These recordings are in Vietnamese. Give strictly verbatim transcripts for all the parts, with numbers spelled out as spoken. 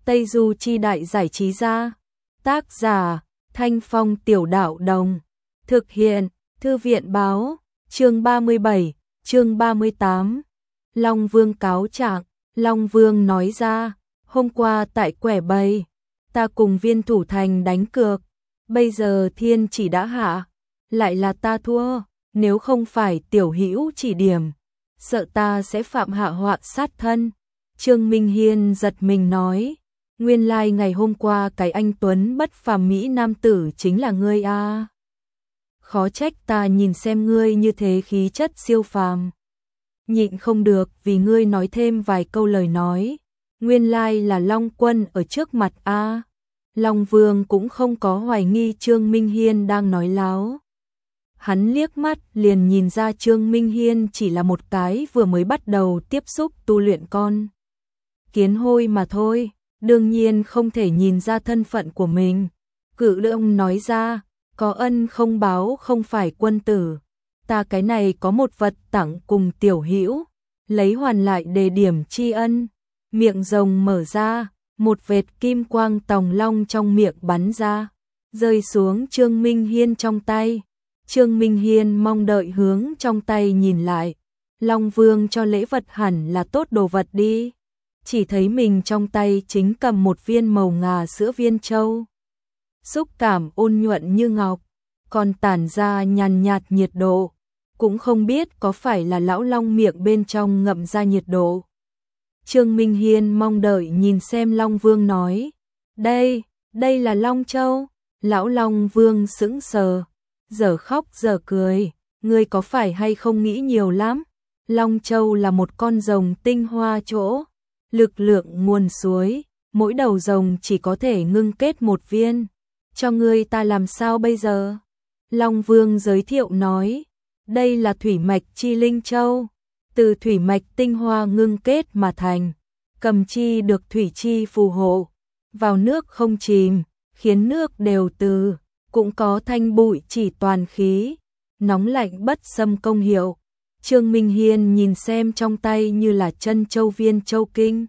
Tây Du Chi Đại Giải Trí Gia. Tác giả Thanh Phong Tiểu Đạo Đồng. Thực hiện Thư viện Báo. Chương ba mươi bảy, chương ba mươi tám. Long Vương cáo trạng. Long Vương nói ra, hôm qua tại quẻ bầy, ta cùng Viên Thủ Thành đánh cược, bây giờ thiên chỉ đã hạ, lại là ta thua, nếu không phải tiểu hữu chỉ điểm, sợ ta sẽ phạm hạ họa sát thân. Trương Minh Hiên giật mình nói, nguyên lai like ngày hôm qua cái anh tuấn bất phàm mỹ nam tử chính là ngươi a. À. Khó trách ta nhìn xem ngươi như thế khí chất siêu phàm. Nhịn không được vì ngươi nói thêm vài câu lời nói, nguyên lai like là Long Quân ở trước mặt a. À. Long Vương cũng không có hoài nghi Trương Minh Hiên đang nói láo. Hắn liếc mắt liền nhìn ra Trương Minh Hiên chỉ là một cái vừa mới bắt đầu tiếp xúc tu luyện con kiến hôi mà thôi, đương nhiên không thể nhìn ra thân phận của mình. Cự Lượng nói ra, có ân không báo không phải quân tử, ta cái này có một vật tặng cùng tiểu hữu, lấy hoàn lại đề điểm tri ân. Miệng rồng mở ra, một vệt kim quang tòng long trong miệng bắn ra, rơi xuống Trương Minh Hiên trong tay. Trương Minh Hiên mong đợi hướng trong tay nhìn lại, Long Vương cho lễ vật hẳn là tốt đồ vật đi. Chỉ thấy mình trong tay chính cầm một viên màu ngà sữa viên châu. Xúc cảm ôn nhuận như ngọc, còn tản ra nhàn nhạt nhiệt độ, cũng không biết có phải là lão long miệng bên trong ngậm ra nhiệt độ. Trương Minh Hiên mong đợi nhìn xem Long Vương nói, đây, đây là Long Châu. Lão Long Vương sững sờ, giờ khóc giờ cười, ngươi có phải hay không nghĩ nhiều lắm? Long Châu là một con rồng tinh hoa chỗ, lực lượng nguồn suối, mỗi đầu rồng chỉ có thể ngưng kết một viên, cho ngươi ta làm sao bây giờ? Long Vương giới thiệu nói, đây là thủy mạch chi linh châu, từ thủy mạch tinh hoa ngưng kết mà thành, cầm chi được thủy chi phù hộ, vào nước không chìm, khiến nước đều từ, cũng có thanh bụi chỉ toàn khí, nóng lạnh bất xâm công hiệu. Trương Minh Hiên nhìn xem trong tay như là chân châu viên châu kinh.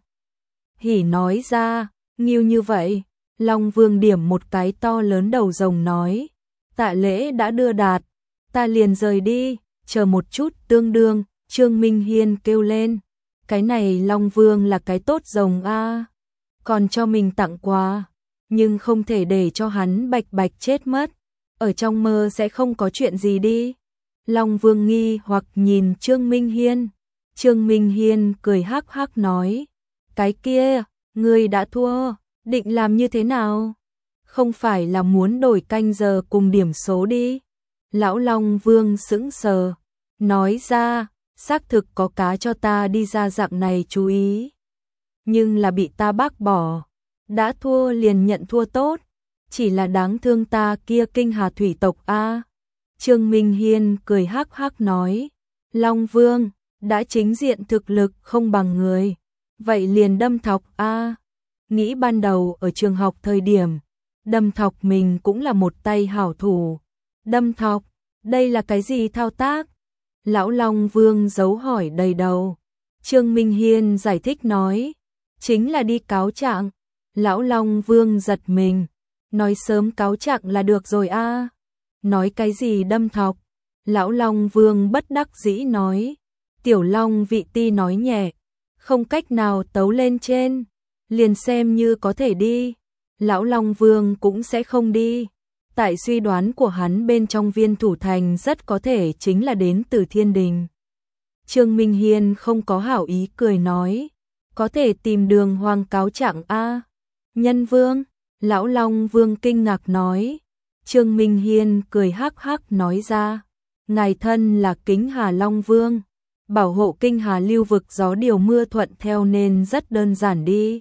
Hỉ nói ra, nghiêu như vậy, Long Vương điểm một cái to lớn đầu rồng nói, tạ lễ đã đưa đạt, ta liền rời đi, chờ một chút tương đương. Trương Minh Hiên kêu lên, cái này Long Vương là cái tốt rồng a, còn cho mình tặng quà, nhưng không thể để cho hắn bạch bạch chết mất, ở trong mơ sẽ không có chuyện gì đi. Long Vương nghi hoặc nhìn Trương Minh Hiên, Trương Minh Hiên cười hắc hắc nói, cái kia, ngươi đã thua, định làm như thế nào? Không phải là muốn đổi canh giờ cùng điểm số đi? Lão Long Vương sững sờ, nói ra, xác thực có cá cho ta đi ra dạng này chú ý, nhưng là bị ta bác bỏ, đã thua liền nhận thua tốt, chỉ là đáng thương ta kia kinh hà thủy tộc a. Trương Minh Hiên cười hắc hắc nói, Long Vương, đã chính diện thực lực không bằng người, vậy liền đâm thọc a. Nghĩ ban đầu ở trường học thời điểm, đâm thọc mình cũng là một tay hảo thủ, đâm thọc, đây là cái gì thao tác? Lão Long Vương giấu hỏi đầy đầu. Trương Minh Hiên giải thích nói, chính là đi cáo trạng. Lão Long Vương giật mình, nói sớm cáo trạng là được rồi a. À. Nói cái gì đâm thọc? Lão Long Vương bất đắc dĩ nói, Tiểu Long vị ti nói nhẹ, không cách nào tấu lên trên, liền xem như có thể đi, Lão Long Vương cũng sẽ không đi. Tại suy đoán của hắn bên trong Viên Thủ Thành rất có thể chính là đến từ thiên đình. Trương Minh Hiên không có hảo ý cười nói, có thể tìm Đường Hoàng cáo trạng a. Nhân Vương, Lão Long Vương kinh ngạc nói. Trương Minh Hiên cười hắc hắc nói ra, ngài thân là Kính Hà Long Vương, bảo hộ kinh hà lưu vực gió điều mưa thuận theo nên rất đơn giản đi.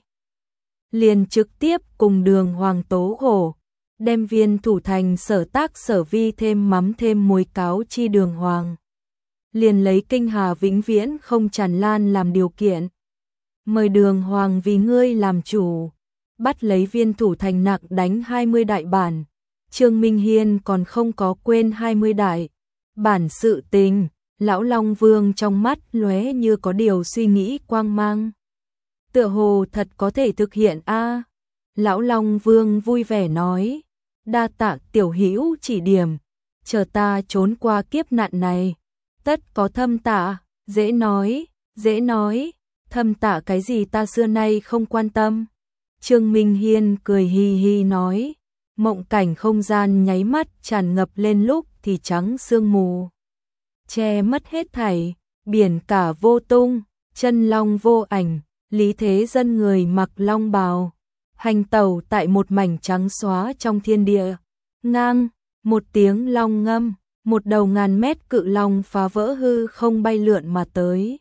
Liền trực tiếp cùng Đường Hoàng tố khổ, đem Viên Thủ Thành sở tác sở vi thêm mắm thêm muối cáo chi Đường Hoàng. Liền lấy kinh hà vĩnh viễn không tràn lan làm điều kiện. Mời Đường Hoàng vì ngươi làm chủ, bắt lấy Viên Thủ Thành nặng đánh hai mươi đại bản. Trương Minh Hiên còn không có quên hai mươi đại bản sự tình, Lão Long Vương trong mắt lóe như có điều suy nghĩ quang mang. Tựa hồ thật có thể thực hiện a. Lão Long Vương vui vẻ nói, đa tạ tiểu hữu chỉ điểm, chờ ta trốn qua kiếp nạn này, tất có thâm tạ. Dễ nói, dễ nói, thâm tạ cái gì ta xưa nay không quan tâm. Trương Minh Hiên cười hi hi nói, mộng cảnh không gian nháy mắt tràn ngập lên, lúc thì trắng sương mù che mất hết thảy, biển cả vô tung, chân long vô ảnh. Lý Thế Dân người mặc long bào, hành tẩu tại một mảnh trắng xóa trong thiên địa. Ngang, một tiếng long ngâm, một đầu ngàn mét cự long phá vỡ hư không bay lượn mà tới.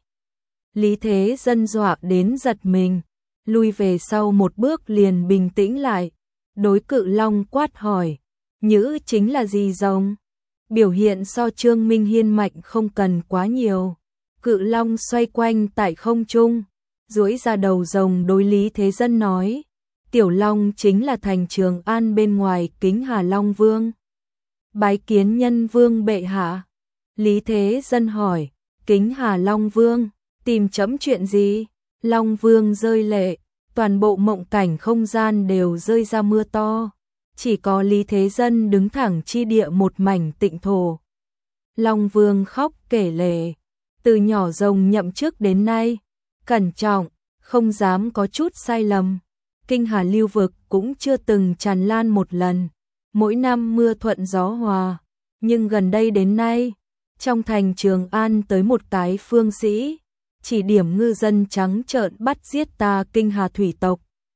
Lý Thế Dân dọa đến giật mình, lui về sau một bước liền bình tĩnh lại, đối cự long quát hỏi, nhữ chính là gì rồng? Biểu hiện so Trương Minh Hiên mạnh không cần quá nhiều. Cự long xoay quanh tại không trung, duỗi ra đầu rồng đối Lý Thế Dân nói, tiểu long chính là thành Trường An bên ngoài Kính Hà Long Vương. Bái kiến nhân vương bệ hạ. Lý Thế Dân hỏi, Kính Hà Long Vương, tìm chấm chuyện gì? Long Vương rơi lệ, toàn bộ mộng cảnh không gian đều rơi ra mưa to, chỉ có Lý Thế Dân đứng thẳng chi địa một mảnh tịnh thổ. Long Vương khóc kể lể, từ nhỏ rồng nhậm chức đến nay, cẩn trọng, không dám có chút sai lầm. Kinh Hà lưu vực cũng chưa từng tràn lan một lần, mỗi năm mưa thuận gió hòa, nhưng gần đây đến nay, trong thành Trường An tới một cái phương sĩ, chỉ điểm ngư dân trắng trợn bắt giết ta Kinh Hà thủy tộc.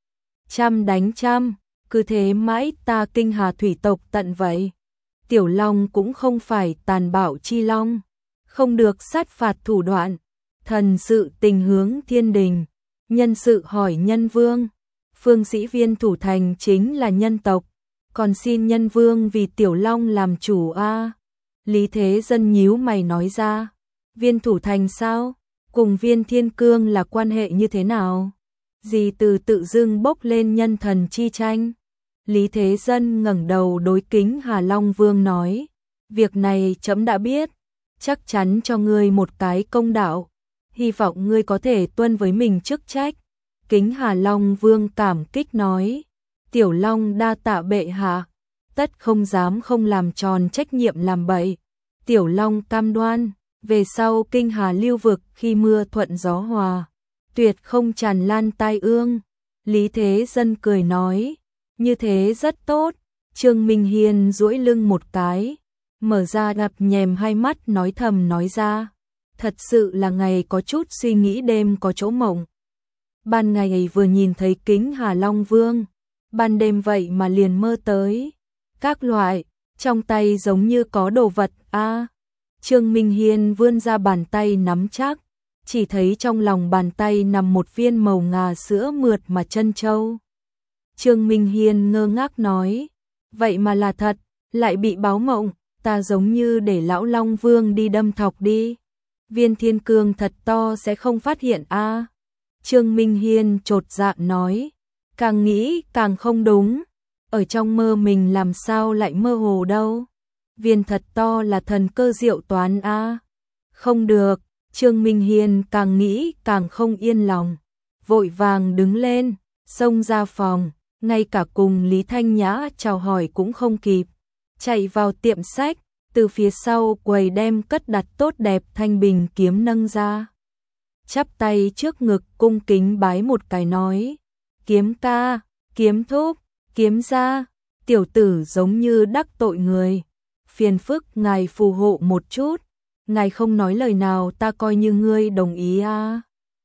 Trăm đánh trăm, cứ thế mãi ta Kinh Hà thủy tộc tận vậy. Tiểu long cũng không phải tàn bạo chi long, không được sát phạt thủ đoạn, thần sự tình hướng thiên đình, nhân sự hỏi nhân vương. Phương sĩ viên thủ thành chính là nhân tộc, còn xin nhân vương vì tiểu long làm chủ a. Lý Thế Dân nhíu mày nói ra, viên thủ thành sao? Cùng viên thiên cương là quan hệ như thế nào? Gì từ tự dưng bốc lên nhân thần chi tranh? Lý Thế Dân ngẩng đầu đối Kính Hà Long Vương nói, việc này trẫm đã biết, chắc chắn cho ngươi một cái công đạo, hy vọng ngươi có thể tuân với mình chức trách. Kính Hà Long Vương cảm kích nói, tiểu long đa tạ bệ hạ, tất không dám không làm tròn trách nhiệm làm bậy. Tiểu long cam đoan, về sau Kinh Hà lưu vực khi mưa thuận gió hòa, tuyệt không tràn lan tai ương. Lý Thế Dân cười nói, như thế rất tốt. Trương Minh Hiên duỗi lưng một cái, mở ra đập nhèm hai mắt nói thầm nói ra, thật sự là ngày có chút suy nghĩ đêm có chỗ mộng. Ban ngày vừa nhìn thấy Kính Hà Long Vương, ban đêm vậy mà liền mơ tới. Các loại, trong tay giống như có đồ vật a. À, Trương Minh Hiên vươn ra bàn tay nắm chắc, chỉ thấy trong lòng bàn tay nằm một viên màu ngà sữa mượt mà chân châu. Trương Minh Hiên ngơ ngác nói, vậy mà là thật, lại bị báo mộng, ta giống như để lão Long Vương đi đâm thọc đi. Viên thiên cương thật to sẽ không phát hiện a. À. Trương Minh Hiên chột dạ nói, càng nghĩ càng không đúng, ở trong mơ mình làm sao lại mơ hồ đâu. Viên thật to là thần cơ diệu toán a. À. Không được, Trương Minh Hiên càng nghĩ càng không yên lòng, vội vàng đứng lên, xông ra phòng, ngay cả cùng Lý Thanh Nhã chào hỏi cũng không kịp, chạy vào tiệm sách, từ phía sau quầy đem cất đặt tốt đẹp thanh bình kiếm nâng ra. Chắp tay trước ngực cung kính bái một cái nói, kiếm ca, kiếm thúc, kiếm gia, tiểu tử giống như đắc tội người, phiền phức ngài phù hộ một chút, ngài không nói lời nào ta coi như ngươi đồng ý a. À.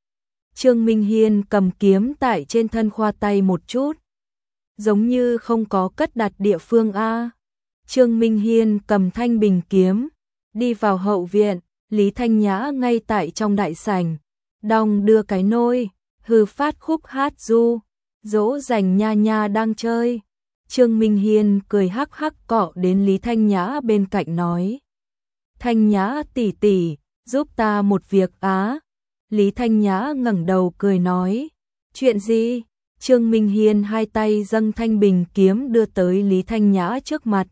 Trương Minh Hiên cầm kiếm tại trên thân khoa tay một chút, giống như không có cất đặt địa phương a. À. Trương Minh Hiên cầm thanh bình kiếm, đi vào hậu viện, Lý Thanh Nhã ngay tại trong đại sảnh, đong đưa cái nôi, hư phát khúc hát du, dỗ dành nha nha đang chơi. Trương Minh Hiên cười hắc hắc cọ đến Lý Thanh Nhã bên cạnh nói, Thanh Nhã tỷ tỷ, giúp ta một việc á. Lý Thanh Nhã ngẩng đầu cười nói, chuyện gì? Trương Minh Hiên hai tay dâng thanh bình kiếm đưa tới Lý Thanh Nhã trước mặt.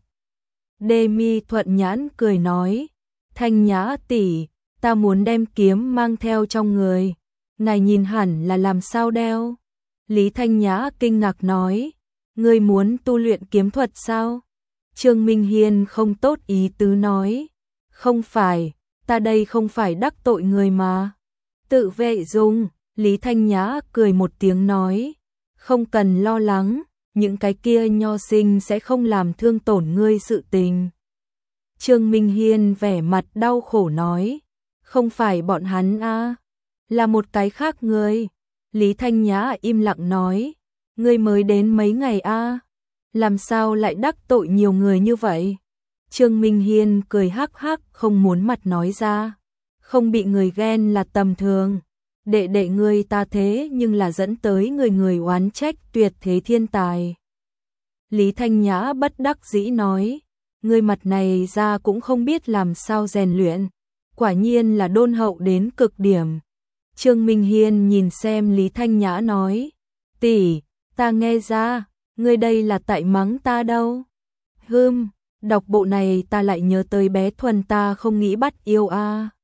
Đê mi thuận nhãn cười nói, Thanh Nhã tỷ, ta muốn đem kiếm mang theo trong người, ngài nhìn hẳn là làm sao đeo. Lý Thanh Nhã kinh ngạc nói, ngươi muốn tu luyện kiếm thuật sao? Trương Minh Hiên không tốt ý tứ nói, không phải, ta đây không phải đắc tội người mà. Tự vệ dùng, Lý Thanh Nhã cười một tiếng nói, không cần lo lắng, những cái kia nho sinh sẽ không làm thương tổn ngươi sự tình. Trương Minh Hiên vẻ mặt đau khổ nói, không phải bọn hắn a, là một cái khác ngươi. Lý Thanh Nhã im lặng nói, ngươi mới đến mấy ngày a, làm sao lại đắc tội nhiều người như vậy? Trương Minh Hiên cười hắc hắc không muốn mặt nói ra, không bị người ghen là tầm thường. Đệ đệ ngươi ta thế nhưng là dẫn tới người người oán trách tuyệt thế thiên tài. Lý Thanh Nhã bất đắc dĩ nói, ngươi mặt này ra cũng không biết làm sao rèn luyện, quả nhiên là đôn hậu đến cực điểm. Trương Minh Hiên nhìn xem Lý Thanh Nhã nói, tỷ, ta nghe ra, ngươi đây là tại mắng ta đâu. Hừm, đọc bộ này ta lại nhớ tới bé Thuần ta không nghĩ bắt yêu a.